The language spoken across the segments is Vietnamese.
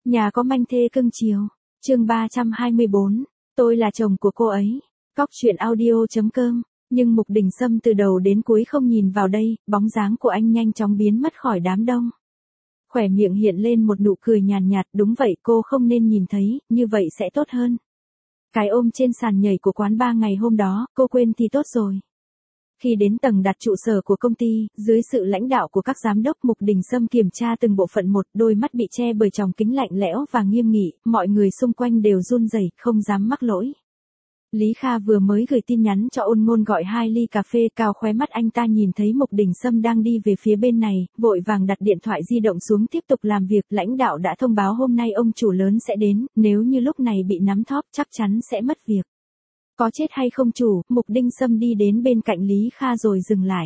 Nhà có manh thê cưng chiều. Chương 324. Tôi là chồng của cô ấy. Cóc truyện audio.com. Nhưng Mục Đình Sâm từ đầu đến cuối không nhìn vào đây, bóng dáng của anh nhanh chóng biến mất khỏi đám đông. Khỏe miệng hiện lên một nụ cười nhàn nhạt, đúng vậy, cô không nên nhìn thấy, như vậy sẽ tốt hơn. Cái ôm trên sàn nhảy của quán bar ngày hôm đó, cô quên thì tốt rồi. Khi đến tầng đặt trụ sở của công ty, dưới sự lãnh đạo của các giám đốc, Mục Đình Sâm kiểm tra từng bộ phận một, đôi mắt bị che bởi tròng kính lạnh lẽo và nghiêm nghị, mọi người xung quanh đều run rẩy, không dám mắc lỗi. Lý Kha vừa mới gửi tin nhắn cho Ôn Ngôn gọi 2 ly cà phê, cao khóe mắt anh ta nhìn thấy Mục Đình Sâm đang đi về phía bên này, vội vàng đặt điện thoại di động xuống tiếp tục làm việc. Lãnh đạo đã thông báo hôm nay ông chủ lớn sẽ đến, nếu như lúc này bị nắm thóp chắc chắn sẽ mất việc. Có chết hay không chủ, Mục Đình Sâm đi đến bên cạnh Lý Kha rồi dừng lại.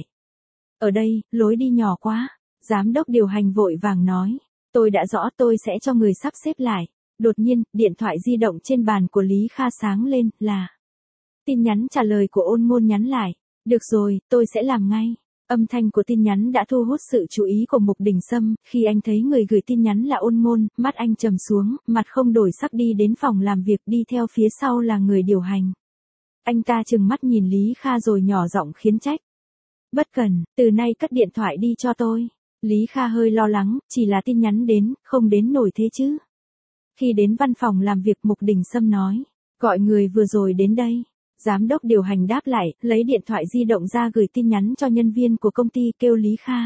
Ở đây, lối đi nhỏ quá. Giám đốc điều hành vội vàng nói. Tôi đã rõ, tôi sẽ cho người sắp xếp lại. Đột nhiên, điện thoại di động trên bàn của Lý Kha sáng lên, là tin nhắn trả lời của Ôn Ngôn nhắn lại. Được rồi, tôi sẽ làm ngay. Âm thanh của tin nhắn đã thu hút sự chú ý của Mục Đình Sâm, khi anh thấy người gửi tin nhắn là Ôn Ngôn, mắt anh trầm xuống, mặt không đổi sắc đi đến phòng làm việc, đi theo phía sau là người điều hành. Anh ta trừng mắt nhìn Lý Kha rồi nhỏ giọng khiển trách. Bất cần, từ nay cất điện thoại đi cho tôi. Lý Kha hơi lo lắng, chỉ là tin nhắn đến, không đến nổi thế chứ. Khi đến văn phòng làm việc, Mục Đình Sâm nói, gọi người vừa rồi đến đây. Giám đốc điều hành đáp lại, lấy điện thoại di động ra gửi tin nhắn cho nhân viên của công ty, kêu Lý Kha.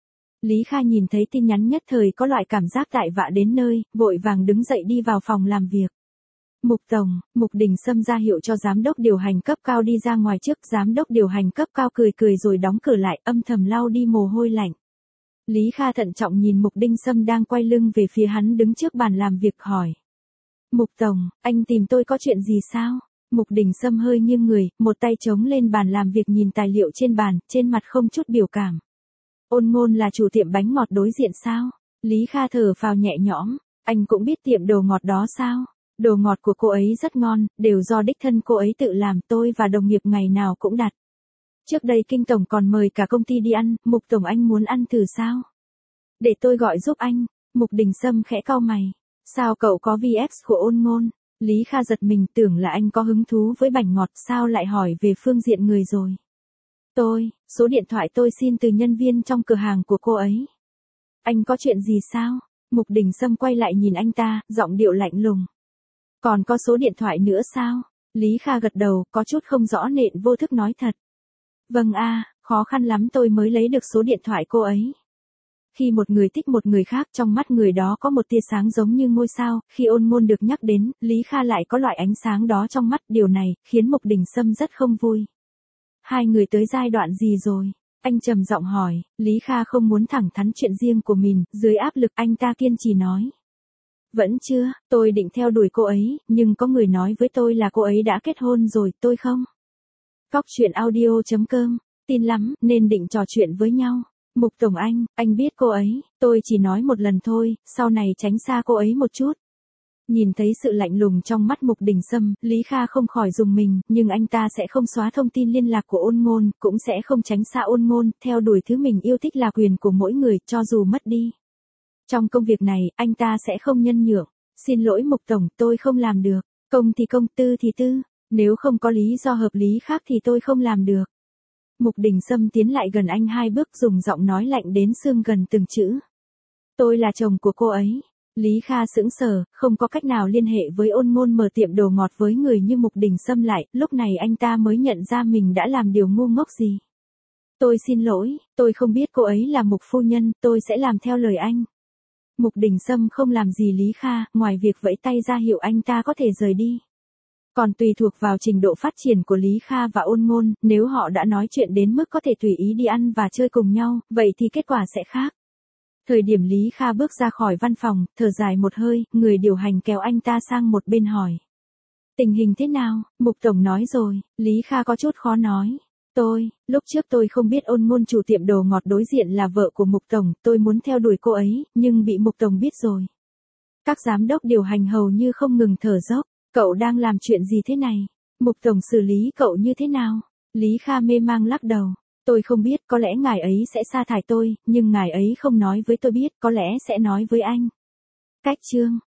Lý Kha nhìn thấy tin nhắn nhất thời có loại cảm giác tại vạ đến nơi, vội vàng đứng dậy đi vào phòng làm việc. Mục Tổng, Mục Đình Sâm ra hiệu cho giám đốc điều hành cấp cao đi ra ngoài trước. Giám đốc điều hành cấp cao cười cười rồi đóng cửa lại, âm thầm lau đi mồ hôi lạnh. Lý Kha thận trọng nhìn Mục Đình Sâm đang quay lưng về phía hắn đứng trước bàn làm việc, hỏi. Mục Tổng, anh tìm tôi có chuyện gì sao? Mục Đình Sâm hơi nghiêng người, một tay chống lên bàn làm việc nhìn tài liệu trên bàn, trên mặt không chút biểu cảm. Ôn Ngôn là chủ tiệm bánh ngọt đối diện sao? Lý Kha thở phào nhẹ nhõm, anh cũng biết tiệm đồ ngọt đó sao? Đồ ngọt của cô ấy rất ngon, đều do đích thân cô ấy tự làm, tôi và đồng nghiệp ngày nào cũng đặt. Trước đây Kinh Tổng còn mời cả công ty đi ăn, Mục Tổng anh muốn ăn thử sao? Để tôi gọi giúp anh. Mục Đình Sâm khẽ cau mày. Sao cậu có VX của Ôn Ngôn? Lý Kha giật mình, tưởng là anh có hứng thú với bánh ngọt, sao lại hỏi về phương diện người rồi? Số điện thoại tôi xin từ nhân viên trong cửa hàng của cô ấy. Anh có chuyện gì sao? Mục Đình Sâm quay lại nhìn anh ta, giọng điệu lạnh lùng. Còn có số điện thoại nữa sao? Lý Kha gật đầu, có chút không rõ nện vô thức nói thật. Vâng khó khăn lắm tôi mới lấy được số điện thoại cô ấy. Khi một người thích một người khác, trong mắt người đó có một tia sáng giống như ngôi sao, khi Ôn Ngôn được nhắc đến, Lý Kha lại có loại ánh sáng đó trong mắt, điều này khiến Mục Đình Sâm rất không vui. Hai người tới giai đoạn gì rồi? Anh trầm giọng hỏi. Lý Kha không muốn thẳng thắn chuyện riêng của mình, dưới áp lực anh ta kiên trì nói. Vẫn chưa, tôi định theo đuổi cô ấy, nhưng có người nói với tôi là cô ấy đã kết hôn rồi, tôi không. Cóc truyện audio.com, tin lắm, nên định trò chuyện với nhau. Mục Tổng anh biết cô ấy, tôi chỉ nói một lần thôi, sau này tránh xa cô ấy một chút. Nhìn thấy sự lạnh lùng trong mắt Mục Đình Sâm, Lý Kha không khỏi rùng mình, nhưng anh ta sẽ không xóa thông tin liên lạc của Ôn Ngôn, cũng sẽ không tránh xa Ôn Ngôn, theo đuổi thứ mình yêu thích là quyền của mỗi người, cho dù mất đi. Trong công việc này, anh ta sẽ không nhân nhượng. Xin lỗi Mục Tổng, tôi không làm được. Công thì công, tư thì tư. Nếu không có lý do hợp lý khác thì tôi không làm được. Mục Đình Sâm tiến lại gần anh 2 bước, dùng giọng nói lạnh đến xương gần từng chữ. Tôi là chồng của cô ấy. Lý Kha sững sờ, không có cách nào liên hệ với Ôn Ngôn mở tiệm đồ ngọt với người như Mục Đình Sâm lại, lúc này anh ta mới nhận ra mình đã làm điều ngu ngốc gì. Tôi xin lỗi, tôi không biết cô ấy là Mục phu nhân, tôi sẽ làm theo lời anh. Mục Đình Sâm không làm gì Lý Kha, ngoài việc vẫy tay ra hiệu anh ta có thể rời đi. Còn tùy thuộc vào trình độ phát triển của Lý Kha và Ôn Ngôn, nếu họ đã nói chuyện đến mức có thể tùy ý đi ăn và chơi cùng nhau, vậy thì kết quả sẽ khác. Thời điểm Lý Kha bước ra khỏi văn phòng, thở dài một hơi, người điều hành kéo anh ta sang một bên hỏi. Tình hình thế nào? Mục Tổng nói rồi. Lý Kha có chút khó nói. Lúc trước tôi không biết Ôn Ngôn chủ tiệm đồ ngọt đối diện là vợ của Mục Tổng, tôi muốn theo đuổi cô ấy, nhưng bị Mục Tổng biết rồi. Các giám đốc điều hành hầu như không ngừng thở dốc. Cậu đang làm chuyện gì thế này? Mục Tổng xử lý cậu như thế nào? Lý Kha mê mang lắc đầu. Tôi không biết, có lẽ ngài ấy sẽ sa thải tôi, nhưng ngài ấy không nói với tôi biết, có lẽ sẽ nói với anh. Cách chương